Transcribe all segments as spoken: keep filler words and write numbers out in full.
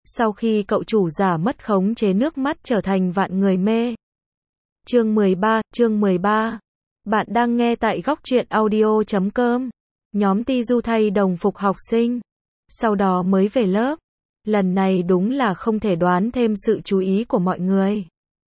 sau khi cậu chủ giả mất khống chế nước mắt trở thành vạn người mê. Chương mười ba, chương mười ba. Bạn đang nghe tại góc truyện audio chấm com. Nhóm Ti Du thay đồng phục học sinh, sau đó mới về lớp. Lần này đúng là không thể đoán thêm sự chú ý của mọi người.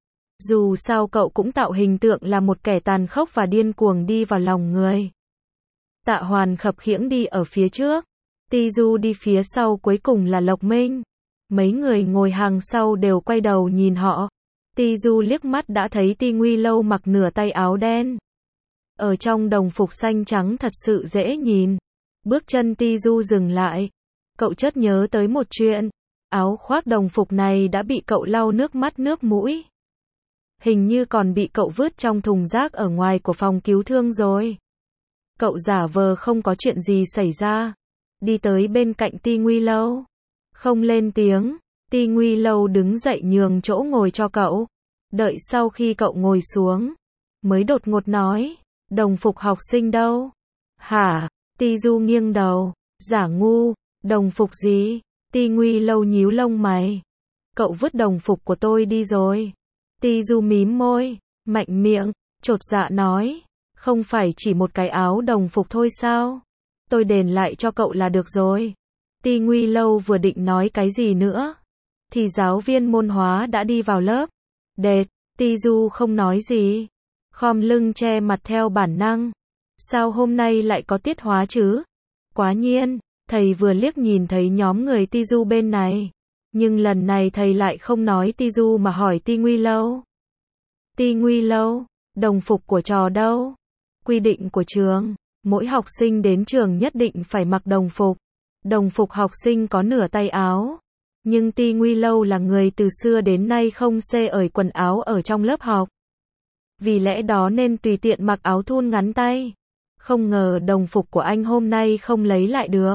Dù sao cậu cũng tạo hình tượng là một kẻ tàn khốc và điên cuồng đi vào lòng người. Tạ Hoàn khập khiễng đi ở phía trước, Ti Du đi phía sau, cuối cùng là Lộc Minh. Mấy người ngồi hàng sau đều quay đầu nhìn họ. Ti Du liếc mắt đã thấy Ti Nguy Lâu mặc nửa tay áo đen, ở trong đồng phục xanh trắng thật sự dễ nhìn. Bước chân Ti Du dừng lại. Cậu chợt nhớ tới một chuyện. Áo khoác đồng phục này đã bị cậu lau nước mắt nước mũi. Hình như còn bị cậu vứt trong thùng rác ở ngoài của phòng cứu thương rồi. Cậu giả vờ không có chuyện gì xảy ra, đi tới bên cạnh Ti Nguy Lâu. Không lên tiếng, Ti Nguy Lâu đứng dậy nhường chỗ ngồi cho cậu. Đợi sau khi cậu ngồi xuống, mới đột ngột nói, đồng phục học sinh đâu? Hả? Ti Du nghiêng đầu, giả ngu, đồng phục gì? Ti Nguy Lâu nhíu lông mày. Cậu vứt đồng phục của tôi đi rồi. Ti Du mím môi, mạnh miệng, chột dạ nói, không phải chỉ một cái áo đồng phục thôi sao? Tôi đền lại cho cậu là được rồi. Ti Nguy Lâu vừa định nói cái gì nữa, thì giáo viên môn hóa đã đi vào lớp. Đệt, Ti Du không nói gì, khom lưng che mặt theo bản năng. Sao hôm nay lại có tiết hóa chứ? Quá nhiên, thầy vừa liếc nhìn thấy nhóm người Ti Du bên này. Nhưng lần này thầy lại không nói Ti Du mà hỏi Ti Nguy Lâu. Ti Nguy Lâu, đồng phục của trò đâu? Quy định của trường, mỗi học sinh đến trường nhất định phải mặc đồng phục. Đồng phục học sinh có nửa tay áo. Nhưng Ti Nguy Lâu là người từ xưa đến nay không xê ởi quần áo ở trong lớp học. Vì lẽ đó nên tùy tiện mặc áo thun ngắn tay. Không ngờ đồng phục của anh hôm nay không lấy lại được.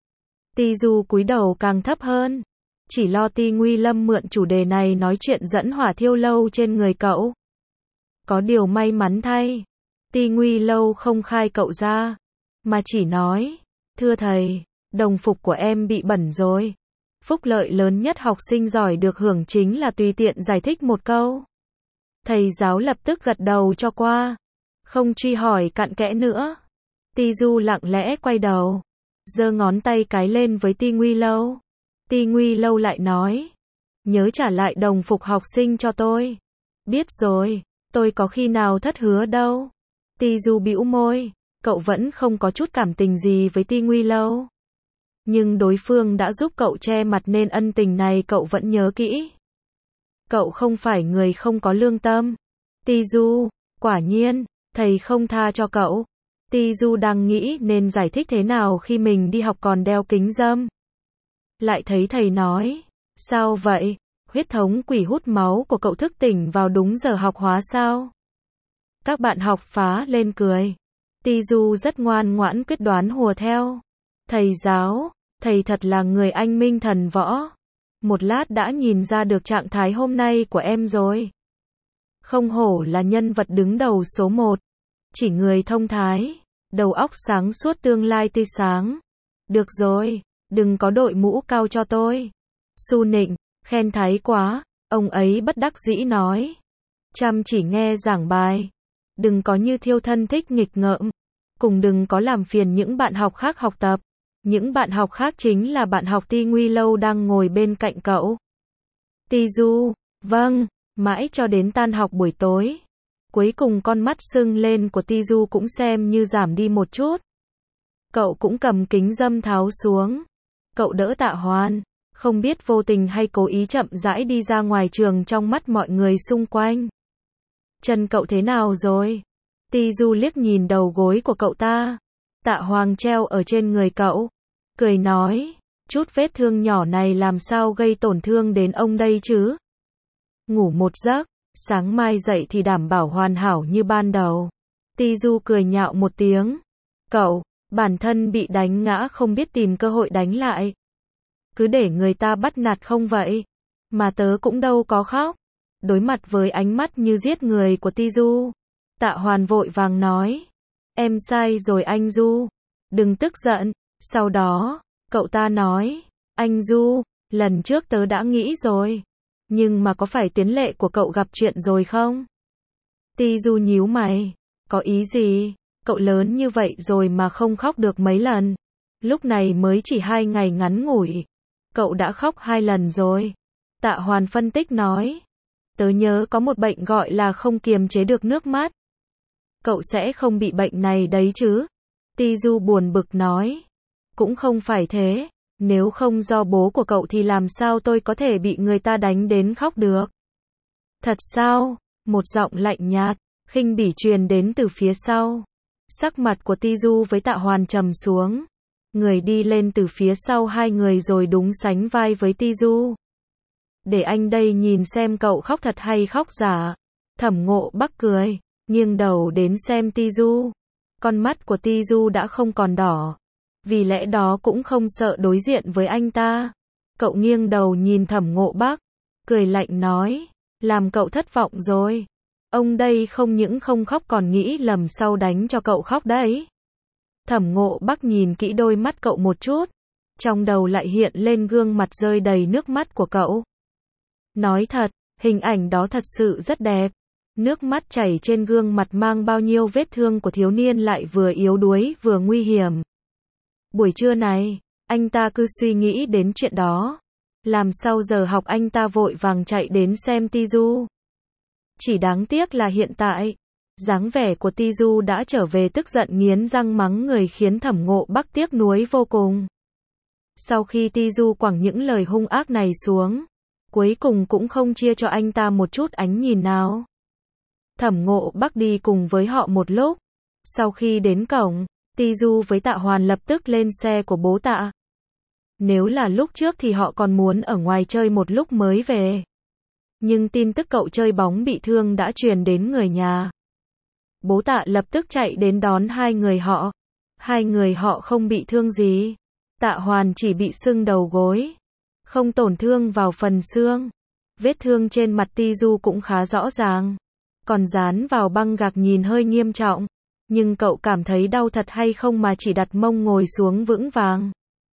Ti Du cúi đầu càng thấp hơn, chỉ lo Ti Nguy Lâm mượn chủ đề này nói chuyện dẫn hỏa thiêu lâu trên người cậu. Có điều may mắn thay, Ti Nguy Lâu không khai cậu ra, mà chỉ nói, thưa thầy, đồng phục của em bị bẩn rồi. Phúc lợi lớn nhất học sinh giỏi được hưởng chính là tùy tiện giải thích một câu. Thầy giáo lập tức gật đầu cho qua, không truy hỏi cặn kẽ nữa. Ti Du lặng lẽ quay đầu, giơ ngón tay cái lên với Ti Nguy Lâu. Ti Nguy Lâu lại nói, nhớ trả lại đồng phục học sinh cho tôi. Biết rồi, tôi có khi nào thất hứa đâu. Ti Du bĩu môi, cậu vẫn không có chút cảm tình gì với Ti Nguy Lâu. Nhưng đối phương đã giúp cậu che mặt nên ân tình này cậu vẫn nhớ kỹ. Cậu không phải người không có lương tâm. Ti Du, quả nhiên, thầy không tha cho cậu. Ti Du đang nghĩ nên giải thích thế nào khi mình đi học còn đeo kính râm. Lại thấy thầy nói, sao vậy? Huyết thống quỷ hút máu của cậu thức tỉnh vào đúng giờ học hóa sao? Các bạn học phá lên cười. Ti Du rất ngoan ngoãn quyết đoán hùa theo. Thầy giáo, thầy thật là người anh minh thần võ. Một lát đã nhìn ra được trạng thái hôm nay của em rồi. Không hổ là nhân vật đứng đầu số một. Chỉ người thông thái, đầu óc sáng suốt, tương lai tươi sáng. Được rồi, đừng có đội mũ cao cho tôi. Su Nịnh, khen thái quá, ông ấy bất đắc dĩ nói. Chăm chỉ nghe giảng bài. Đừng có như Thiêu Thân thích nghịch ngợm. Cùng đừng có làm phiền những bạn học khác học tập. Những bạn học khác chính là bạn học Ti Nguy Lâu đang ngồi bên cạnh cậu. Ti Du, vâng, mãi cho đến tan học buổi tối. Cuối cùng con mắt sưng lên của Ti Du cũng xem như giảm đi một chút. Cậu cũng cầm kính râm tháo xuống. Cậu đỡ Tạ Hoàn, không biết vô tình hay cố ý chậm rãi đi ra ngoài trường trong mắt mọi người xung quanh. Chân cậu thế nào rồi? Ti Du liếc nhìn đầu gối của cậu ta. Tạ Hoàng treo ở trên người cậu, cười nói, chút vết thương nhỏ này làm sao gây tổn thương đến ông đây chứ? Ngủ một giấc, sáng mai dậy thì đảm bảo hoàn hảo như ban đầu. Ti Du cười nhạo một tiếng. Cậu, bản thân bị đánh ngã không biết tìm cơ hội đánh lại. Cứ để người ta bắt nạt không vậy? Mà tớ cũng đâu có khóc. Đối mặt với ánh mắt như giết người của Ti Du, Tạ Hoàn vội vàng nói, em sai rồi anh Du. Đừng tức giận. Sau đó, cậu ta nói, anh Du, Lần trước tớ đã nghĩ rồi. Nhưng mà có phải tiến lệ của cậu gặp chuyện rồi không? Ti Du nhíu mày. Có ý gì? Cậu lớn như vậy rồi mà không khóc được mấy lần. Lúc này mới chỉ hai ngày ngắn ngủi. Cậu đã khóc hai lần rồi. Tạ Hoàn phân tích nói. Tớ nhớ có một bệnh gọi là không kiềm chế được nước mắt. Cậu sẽ không bị bệnh này đấy chứ? Ti Du buồn bực nói. Cũng không phải thế. Nếu không do bố của cậu thì làm sao tôi có thể bị người ta đánh đến khóc được? Thật sao? Một giọng lạnh nhạt, khinh bỉ truyền đến từ phía sau. Sắc mặt của Ti Du với Tạ Hoàn trầm xuống. Người đi lên từ phía sau hai người rồi đúng sánh vai với Ti Du. Để anh đây nhìn xem cậu khóc thật hay khóc giả. Thẩm Ngộ Bắc cười, nghiêng đầu đến xem Ti Du. Con mắt của Ti Du đã không còn đỏ. Vì lẽ đó cũng không sợ đối diện với anh ta. Cậu nghiêng đầu nhìn Thẩm Ngộ Bắc, cười lạnh nói, làm cậu thất vọng rồi. Ông đây không những không khóc còn nghĩ lầm sau đánh cho cậu khóc đấy. Thẩm Ngộ Bắc nhìn kỹ đôi mắt cậu một chút, trong đầu lại hiện lên gương mặt rơi đầy nước mắt của cậu. Nói thật, hình ảnh đó thật sự rất đẹp. Nước mắt chảy trên gương mặt mang bao nhiêu vết thương của thiếu niên lại vừa yếu đuối vừa nguy hiểm. Buổi trưa này, anh ta cứ suy nghĩ đến chuyện đó. Làm sau giờ học anh ta vội vàng chạy đến xem Ti Du. Chỉ đáng tiếc là hiện tại, dáng vẻ của Ti Du đã trở về tức giận nghiến răng mắng người khiến Thẩm Ngộ Bắc tiếc nuối vô cùng. Sau khi Ti Du quẳng những lời hung ác này xuống, cuối cùng cũng không chia cho anh ta một chút ánh nhìn nào. Thẩm Ngộ Bắc đi cùng với họ một lúc. Sau khi đến cổng, Ti Du với Tạ Hoàn lập tức lên xe của bố Tạ. Nếu là lúc trước thì họ còn muốn ở ngoài chơi một lúc mới về. Nhưng tin tức cậu chơi bóng bị thương đã truyền đến người nhà. Bố Tạ lập tức chạy đến đón hai người họ. Hai người họ không bị thương gì. Tạ Hoàn chỉ bị sưng đầu gối, không tổn thương vào phần xương. Vết thương trên mặt Ti Du cũng khá rõ ràng, còn dán vào băng gạc nhìn hơi nghiêm trọng. Nhưng cậu cảm thấy đau thật hay không mà chỉ đặt mông ngồi xuống vững vàng.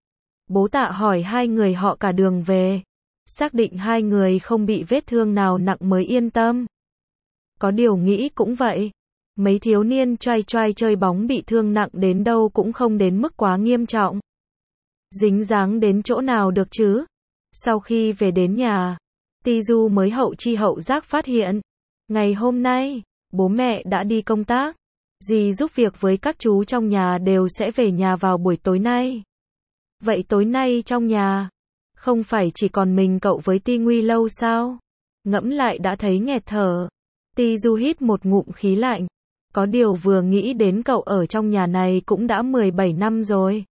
Bố Tạ hỏi hai người họ cả đường về. Xác định hai người không bị vết thương nào nặng mới yên tâm. Có điều nghĩ cũng vậy. Mấy thiếu niên choai choai chơi bóng bị thương nặng đến đâu cũng không đến mức quá nghiêm trọng. Dính dáng đến chỗ nào được chứ? Sau khi về đến nhà, Ti Du mới hậu chi hậu giác phát hiện. Ngày hôm nay, bố mẹ đã đi công tác. Dì giúp việc với các chú trong nhà đều sẽ về nhà vào buổi tối nay. Vậy tối nay trong nhà, không phải chỉ còn mình cậu với Ti Nguy Lâu sao? Ngẫm lại đã thấy nghẹt thở. Ti Du hít một ngụm khí lạnh. Có điều vừa nghĩ đến cậu ở trong nhà này cũng đã mười bảy năm rồi.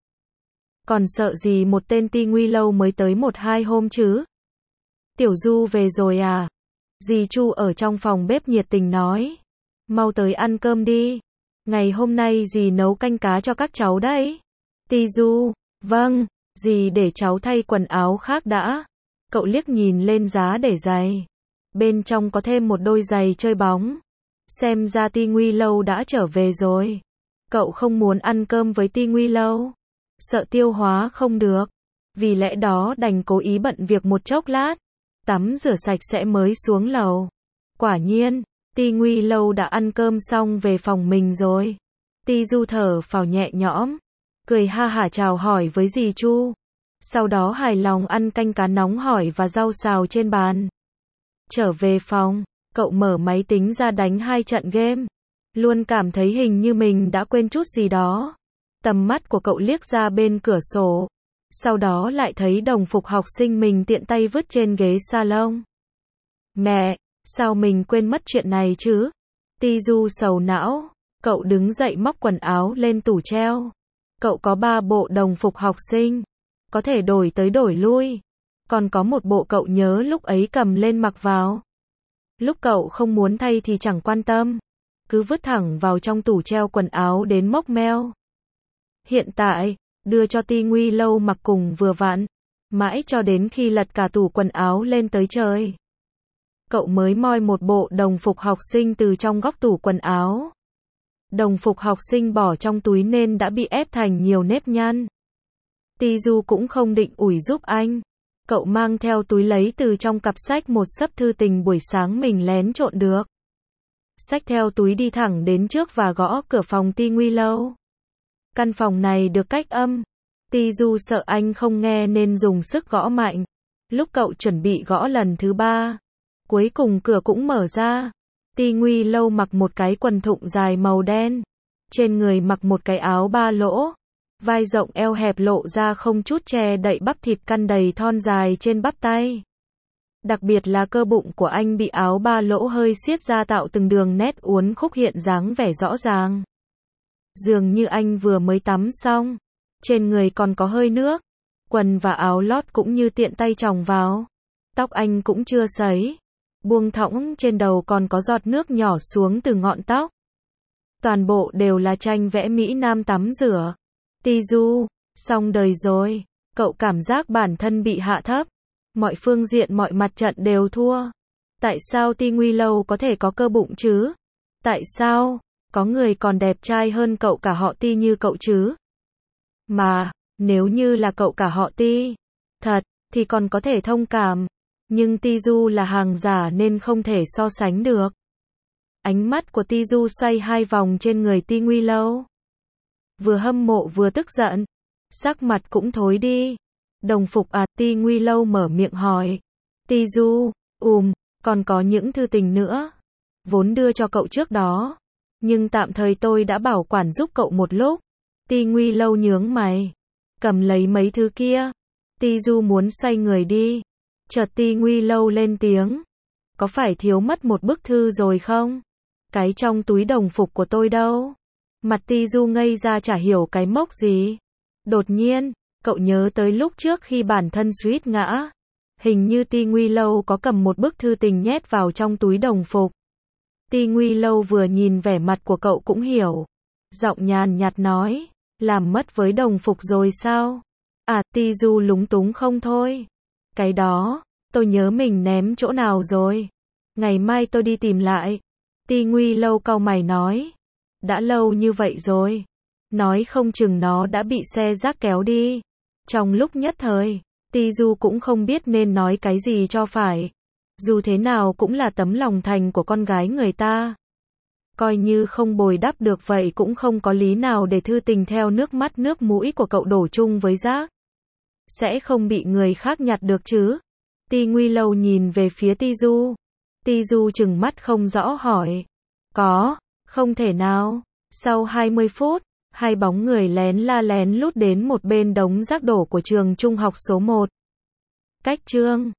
Còn sợ gì một tên Ti Nguy Lâu mới tới một hai hôm chứ? Tiểu Du về rồi à? Dì Chu ở trong phòng bếp nhiệt tình nói. Mau tới ăn cơm đi. Ngày hôm nay dì nấu canh cá cho các cháu đấy. Ti Du, vâng, dì để cháu thay quần áo khác đã. Cậu liếc nhìn lên giá để giày. Bên trong có thêm một đôi giày chơi bóng. Xem ra Ti Nguy Lâu đã trở về rồi. Cậu không muốn ăn cơm với Ti Nguy Lâu. Sợ tiêu hóa không được. Vì lẽ đó đành cố ý bận việc một chốc lát. Tắm rửa sạch sẽ mới xuống lầu. Quả nhiên, Ti Nguy Lâu đã ăn cơm xong về phòng mình rồi. Ti Du thở phào nhẹ nhõm, cười ha hả chào hỏi với dì Chu. Sau đó hài lòng ăn canh cá nóng hổi và rau xào trên bàn. Trở về phòng, cậu mở máy tính ra đánh hai trận game. Luôn cảm thấy hình như mình đã quên chút gì đó. Tầm mắt của cậu liếc ra bên cửa sổ. Sau đó lại thấy đồng phục học sinh mình tiện tay vứt trên ghế salon. Mẹ, sao mình quên mất chuyện này chứ? Ti Du sầu não. Cậu đứng dậy móc quần áo lên tủ treo. Cậu có ba bộ đồng phục học sinh. Có thể đổi tới đổi lui. Còn có một bộ cậu nhớ lúc ấy cầm lên mặc vào. Lúc cậu không muốn thay thì chẳng quan tâm. Cứ vứt thẳng vào trong tủ treo quần áo đến mốc meo. Hiện tại, đưa cho Ti Nguy Lâu mặc cùng vừa vặn. Mãi cho đến khi lật cả tủ quần áo lên tới trời. Cậu mới moi một bộ đồng phục học sinh từ trong góc tủ quần áo. Đồng phục học sinh bỏ trong túi nên đã bị ép thành nhiều nếp nhăn. Ti Du cũng không định ủi giúp anh. Cậu mang theo túi lấy từ trong cặp sách một xấp thư tình buổi sáng mình lén trộn được. Xách theo túi đi thẳng đến trước và gõ cửa phòng Ti Nguy Lâu. Căn phòng này được cách âm. Ti Du sợ anh không nghe nên dùng sức gõ mạnh. Lúc cậu chuẩn bị gõ lần thứ ba, cuối cùng cửa cũng mở ra. Ti Nguy Lâu mặc một cái quần thụng dài màu đen. Trên người mặc một cái áo ba lỗ. Vai rộng eo hẹp lộ ra không chút che đậy bắp thịt căn đầy thon dài trên bắp tay. Đặc biệt là cơ bụng của anh bị áo ba lỗ hơi siết ra tạo từng đường nét uốn khúc hiện dáng vẻ rõ ràng. Dường như anh vừa mới tắm xong. Trên người còn có hơi nước. Quần và áo lót cũng như tiện tay chòng vào. Tóc anh cũng chưa sấy. Buông thõng trên đầu còn có giọt nước nhỏ xuống từ ngọn tóc. Toàn bộ đều là tranh vẽ Mỹ Nam tắm rửa. Ti Du, xong đời rồi. Cậu cảm giác bản thân bị hạ thấp. Mọi phương diện mọi mặt trận đều thua. Tại sao Ti Nguy Lâu có thể có cơ bụng chứ? Tại sao có người còn đẹp trai hơn cậu cả họ Ti như cậu chứ? Mà, nếu như là cậu cả họ Ti, thật, thì còn có thể thông cảm. Nhưng Ti Du là hàng giả nên không thể so sánh được. Ánh mắt của Ti Du xoay hai vòng trên người Ti Nguy Lâu. Vừa hâm mộ vừa tức giận. Sắc mặt cũng thối đi. Đồng phục à? Ti Nguy Lâu mở miệng hỏi. Ti Du, ùm, còn có những thư tình nữa. Vốn đưa cho cậu trước đó. Nhưng tạm thời tôi đã bảo quản giúp cậu một lúc. Ti Nguy Lâu nhướng mày. Cầm lấy mấy thứ kia. Ti Du muốn xoay người đi. Chợt Ti Nguy Lâu lên tiếng. Có phải thiếu mất một bức thư rồi không? Cái trong túi đồng phục của tôi đâu? Mặt Ti Du ngây ra chả hiểu cái mốc gì. Đột nhiên, cậu nhớ tới lúc trước khi bản thân suýt ngã. Hình như Ti Nguy Lâu có cầm một bức thư tình nhét vào trong túi đồng phục. Ti Nguy Lâu vừa nhìn vẻ mặt của cậu cũng hiểu. Giọng nhàn nhạt nói, làm mất với đồng phục rồi sao? À, Ti Du lúng túng không thôi. Cái đó, tôi nhớ mình ném chỗ nào rồi. Ngày mai tôi đi tìm lại. Ti Nguy Lâu cau mày nói. Đã lâu như vậy rồi. Nói không chừng nó đã bị xe rác kéo đi. Trong lúc nhất thời, Ti Du cũng không biết nên nói cái gì cho phải. Dù thế nào cũng là tấm lòng thành của con gái người ta. Coi như không bồi đắp được vậy cũng không có lý nào để thư tình theo nước mắt nước mũi của cậu đổ chung với rác. Sẽ không bị người khác nhặt được chứ? Ti Nguy Lâu nhìn về phía Ti Du. Ti Du chừng mắt không rõ hỏi. Có, không thể nào. Sau hai mươi phút, hai bóng người lén la lén lút đến một bên đống rác đổ của trường trung học số một. Cách trường